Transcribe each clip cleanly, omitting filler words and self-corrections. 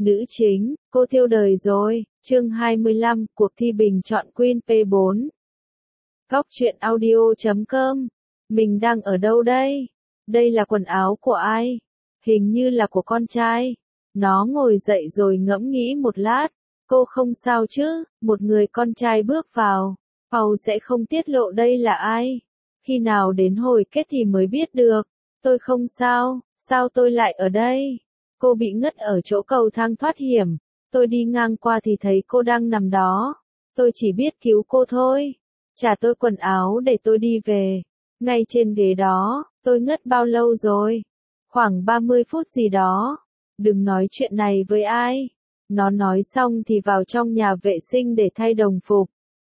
Nữ chính, cô tiêu đời rồi, chương 25, cuộc thi bình chọn Queen P4. Góc truyện audio.com. Mình đang ở đâu đây? Đây là quần áo của ai? Hình như là của con trai. Nó ngồi dậy rồi ngẫm nghĩ một lát. Cô không sao chứ? Một người con trai bước vào. Paul sẽ không tiết lộ đây là ai. Khi nào đến hồi kết thì mới biết được. Tôi không sao, sao tôi lại ở đây? Cô bị ngất ở chỗ cầu thang thoát hiểm. Tôi đi ngang qua thì thấy cô đang nằm đó. Tôi chỉ biết cứu cô thôi. Trả tôi quần áo để tôi đi về. Ngay trên ghế đó, tôi ngất bao lâu rồi? Khoảng 30 phút gì đó. Đừng nói chuyện này với ai. Nó nói xong thì vào trong nhà vệ sinh để thay đồng phục.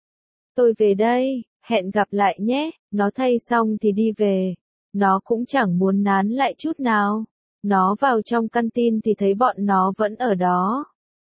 Tôi về đây, hẹn gặp lại nhé. Nó thay xong thì đi về. Nó cũng chẳng muốn nán lại chút nào. Nó vào trong căn tin thì thấy bọn nó vẫn ở đó.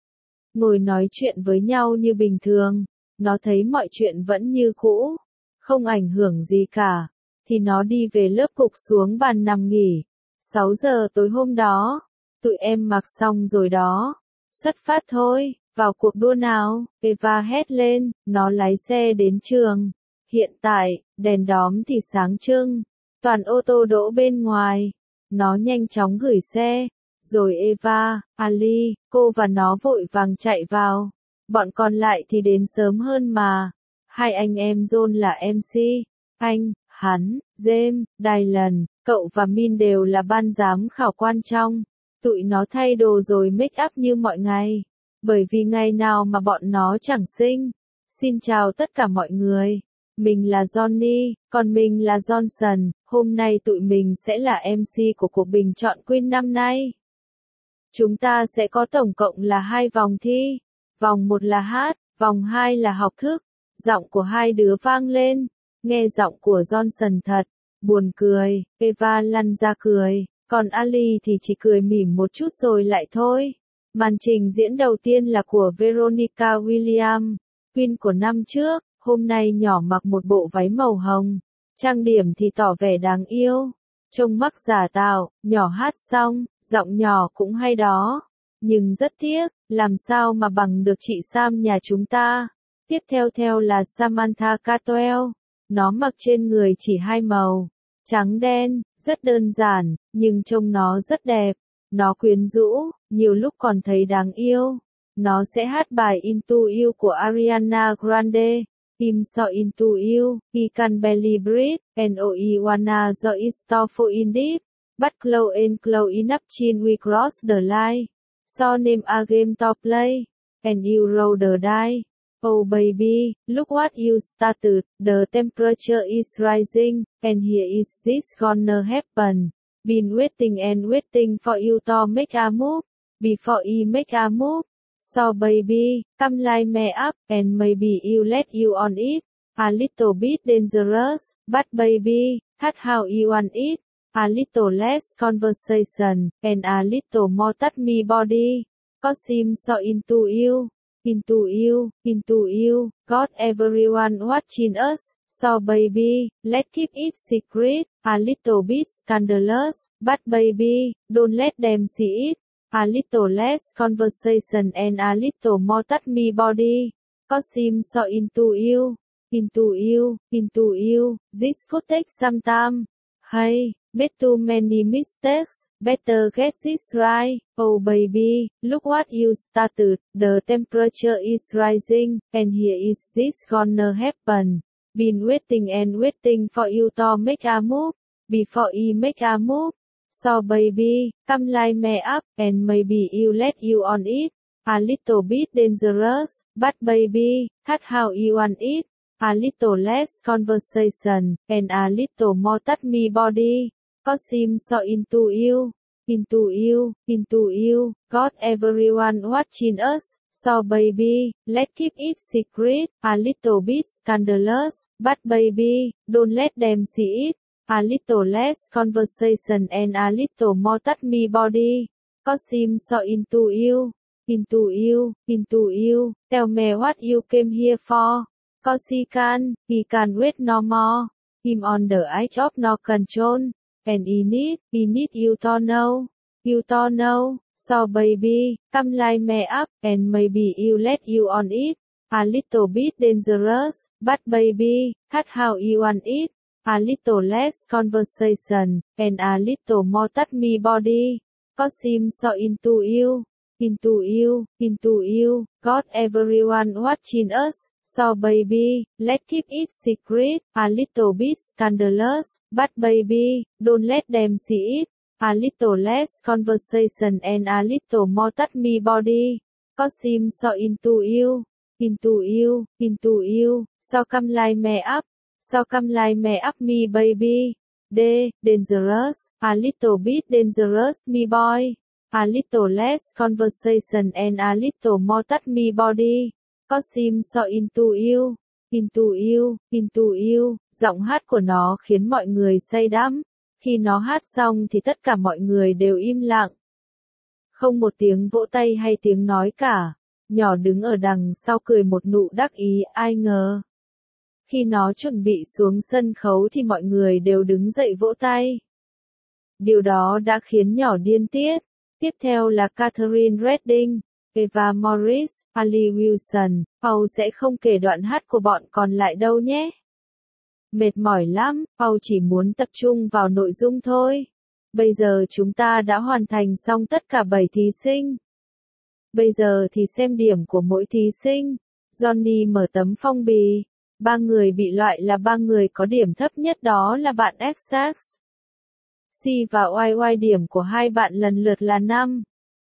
Ngồi nói chuyện với nhau như bình thường. Nó thấy mọi chuyện vẫn như cũ. Không ảnh hưởng gì cả. Thì nó đi về lớp cục xuống bàn nằm nghỉ. 6 giờ tối hôm đó. Tụi em mặc xong rồi đó. Xuất phát thôi, vào cuộc đua nào. Eva hét lên, nó lái xe đến trường. Hiện tại, đèn đóm thì sáng trưng. Toàn ô tô đỗ bên ngoài. Nó nhanh chóng gửi xe. Rồi Eva, Ali, cô và nó vội vàng chạy vào. Bọn còn lại thì đến sớm hơn mà. Hai anh em John là MC. Anh, hắn, James, Dylan, cậu và Min đều là ban giám khảo quan trong. Tụi nó thay đồ rồi make up như mọi ngày. Bởi vì ngày nào mà bọn nó chẳng xinh. Xin chào tất cả mọi người. Mình là Johnny, còn mình là Johnson. Hôm nay tụi mình sẽ là MC của cuộc bình chọn Queen năm nay. Chúng ta sẽ có tổng cộng là 2 vòng thi. Vòng 1 là hát, vòng 2 là học thức. Giọng của hai đứa vang lên. Nghe giọng của Johnson thật buồn cười. Eva lăn ra cười. Còn Ali thì chỉ cười mỉm một chút rồi lại thôi. Màn trình diễn đầu tiên là của Veronica Williams, Queen của năm trước. Hôm nay nhỏ mặc một bộ váy màu hồng. Trang điểm thì tỏ vẻ đáng yêu. Trông mắc giả tạo, nhỏ hát xong, giọng nhỏ cũng hay đó. Nhưng rất tiếc, làm sao mà bằng được chị Sam nhà chúng ta. Tiếp theo là Samantha Caldwell. Nó mặc trên người chỉ 2 màu. Trắng đen, rất đơn giản, nhưng trông nó rất đẹp. Nó quyến rũ, nhiều lúc còn thấy đáng yêu. Nó sẽ hát bài Into You của Ariana Grande. I'm so into you, I can barely breathe, and oh I wanna so it's so for in deep. But close and close enough till we cross the line. So name a game to play, and you roll the die. Oh baby, look what you started, the temperature is rising, and here is this gonna happen. Been waiting and waiting for you to make a move, before you make a move. So baby, come line me up, and maybe you let you on it. A little bit dangerous, but baby, that's how you want it. A little less conversation, and a little more touch me body. Cause I'm so into you. Into you, into you, got everyone watching us, so baby, let's keep it secret, a little bit scandalous, but baby, don't let them see it, a little less conversation and a little more touch me body, cause I'm so into you, into you, into you, this could take some time, hey. Made too many mistakes, better get this right. Oh baby, look what you started, the temperature is rising, and here is this gonna happen. Been waiting and waiting for you to make a move, before you make a move. So baby, come line me up, and maybe you let you on it. A little bit dangerous, but baby, that's how you want it. A little less conversation, and a little more touch me body. Cause I'm so into you, into you, into you, got everyone watching us, so baby, let's keep it secret, a little bit scandalous, but baby, don't let them see it, a little less conversation and a little more touch me body, cause I'm so into you, into you, into you, tell me what you came here for, cause he can wait no more, I'm on the edge of no control. And I need you to know, So baby, come light me up, and maybe you let you on it. A little bit dangerous, but baby, cut how you want it. A little less conversation, and a little more touch me body. Cause I'm so into you, into you, into you. Got everyone watching us. So baby, let's keep it secret. A little bit scandalous, but baby, don't let them see it. A little less conversation and a little more touch me body. Cause I'm so into you, into you, into you. So come light me up, so come light me up me baby. Dangerous, a little bit dangerous me boy. A little less conversation and a little more touch me body. Cause I'm so into you, into you, into you. Giọng hát của nó khiến mọi người say đắm. Khi nó hát xong thì tất cả mọi người đều im lặng. Không một tiếng vỗ tay hay tiếng nói cả. Nhỏ đứng ở đằng sau cười một nụ đắc ý, ai ngờ. Khi nó chuẩn bị xuống sân khấu thì mọi người đều đứng dậy vỗ tay. Điều đó đã khiến nhỏ điên tiết. Tiếp theo là Catherine Redding, Eva Morris, Ali Wilson. Paul sẽ không kể đoạn hát của bọn còn lại đâu nhé. Mệt mỏi lắm, Paul chỉ muốn tập trung vào nội dung thôi. Bây giờ chúng ta đã hoàn thành xong tất cả 7 thí sinh. Bây giờ thì xem điểm của mỗi thí sinh. Johnny mở tấm phong bì. 3 người bị loại là 3 người có điểm thấp nhất, đó là bạn Xax, C và YY. Điểm của hai bạn lần lượt là 5,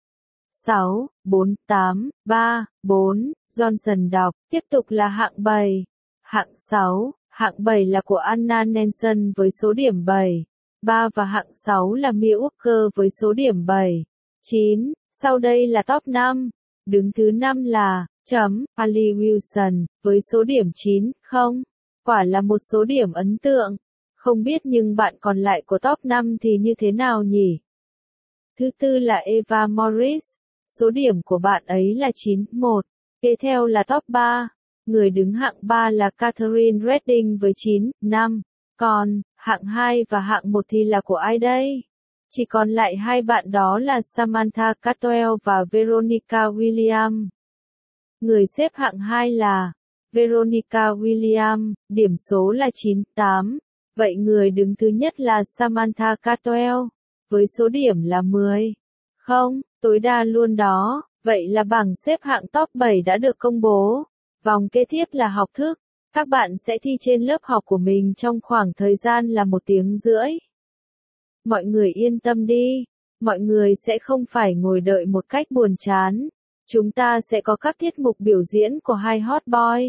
6, 4, 8, 3, 4. Johnson đọc. Tiếp tục là hạng 7. Hạng 6. Hạng 7 là của Anna Nelson với số điểm 7, 3 và hạng 6 là Mia Walker với số điểm 7, 9. Sau đây là top 5. Đứng thứ 5 là Ali Wilson với số điểm 9, không. Quả là một số điểm ấn tượng. Không biết nhưng bạn còn lại của top 5 thì như thế nào nhỉ? Thứ tư là Eva Morris. Số điểm của bạn ấy là 9,1. Kế theo là top 3. Người đứng hạng 3 là Catherine Redding với 9,5. Còn, hạng 2 và hạng 1 thì là của ai đây? Chỉ còn lại hai bạn, đó là Samantha Caldwell và Veronica Williams. Người xếp hạng 2 là Veronica Williams, điểm số là 9,8. Vậy người đứng thứ nhất là Samantha Caldwell, với số điểm là 10. Không, tối đa luôn đó. Vậy là bảng xếp hạng top 7 đã được công bố. Vòng kế tiếp là học thức. Các bạn sẽ thi trên lớp học của mình trong khoảng thời gian là 1 tiếng rưỡi. Mọi người yên tâm đi. Mọi người sẽ không phải ngồi đợi một cách buồn chán. Chúng ta sẽ có các tiết mục biểu diễn của hai hot boy,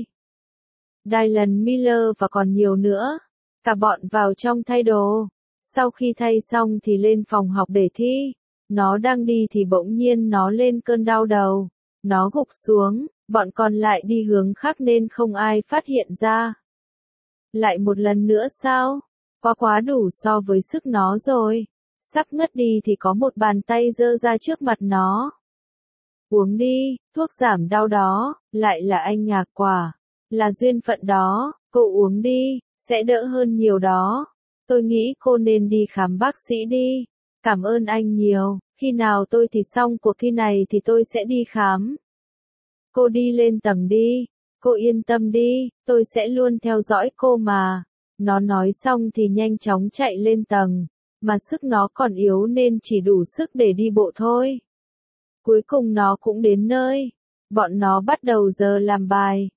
Dylan Miller và còn nhiều nữa. Cả bọn vào trong thay đồ. Sau khi thay xong thì lên phòng học để thi. Nó đang đi thì bỗng nhiên nó lên cơn đau đầu. Nó gục xuống. Bọn còn lại đi hướng khác nên không ai phát hiện ra. Lại một lần nữa sao? Quá đủ so với sức nó rồi. Sắp ngất đi thì có một bàn tay giơ ra trước mặt nó. Uống đi, thuốc giảm đau đó, lại là anh ngạc quả. Là duyên phận đó, cô uống đi, sẽ đỡ hơn nhiều đó. Tôi nghĩ cô nên đi khám bác sĩ đi. Cảm ơn anh nhiều, khi nào tôi thì xong cuộc thi này thì tôi sẽ đi khám. Cô đi lên tầng đi, cô yên tâm đi, tôi sẽ luôn theo dõi cô mà. Nó nói xong thì nhanh chóng chạy lên tầng, mà sức nó còn yếu nên chỉ đủ sức để đi bộ thôi. Cuối cùng nó cũng đến nơi. Bọn nó bắt đầu giờ làm bài.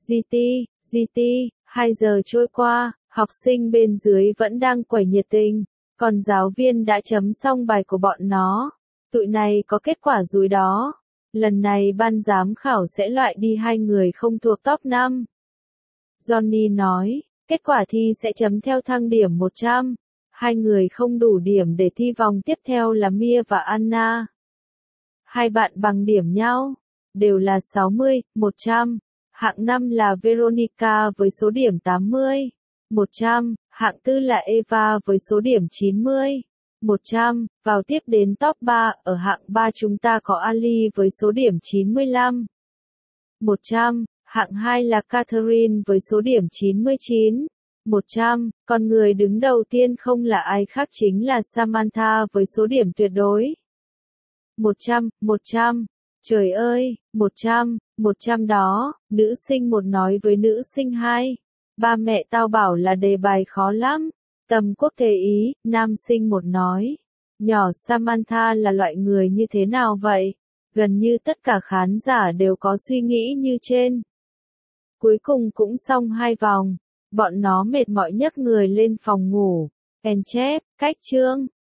GT, 2 giờ trôi qua, học sinh bên dưới vẫn đang quẩy nhiệt tình, còn giáo viên đã chấm xong bài của bọn nó. Tụi này có kết quả rồi đó. Lần này ban giám khảo sẽ loại đi 2 người không thuộc top 5. Johnny nói, kết quả thi sẽ chấm theo thang điểm 100. 2 người không đủ điểm để thi vòng tiếp theo là Mia và Anna. Hai bạn bằng điểm nhau, đều là 60, 100. Hạng 5 là Veronica với số điểm 80, 100. Hạng 4 là Eva với số điểm 90, 100. Vào tiếp đến top 3, ở hạng 3 chúng ta có Ali với số điểm 95, 100. Hạng 2 là Catherine với số điểm 99, 100. Còn người đứng đầu tiên không là ai khác chính là Samantha với số điểm tuyệt đối 100, trời ơi, 100 đó, nữ sinh 1 nói với nữ sinh 2. Ba mẹ tao bảo là đề bài khó lắm. Tầm quốc tế Ý, nam sinh 1 nói. Nhỏ Samantha là loại người như thế nào vậy? Gần như tất cả khán giả đều có suy nghĩ như trên. Cuối cùng cũng xong 2 vòng. Bọn nó mệt mỏi nhấc người lên phòng ngủ. Chép, cách chương.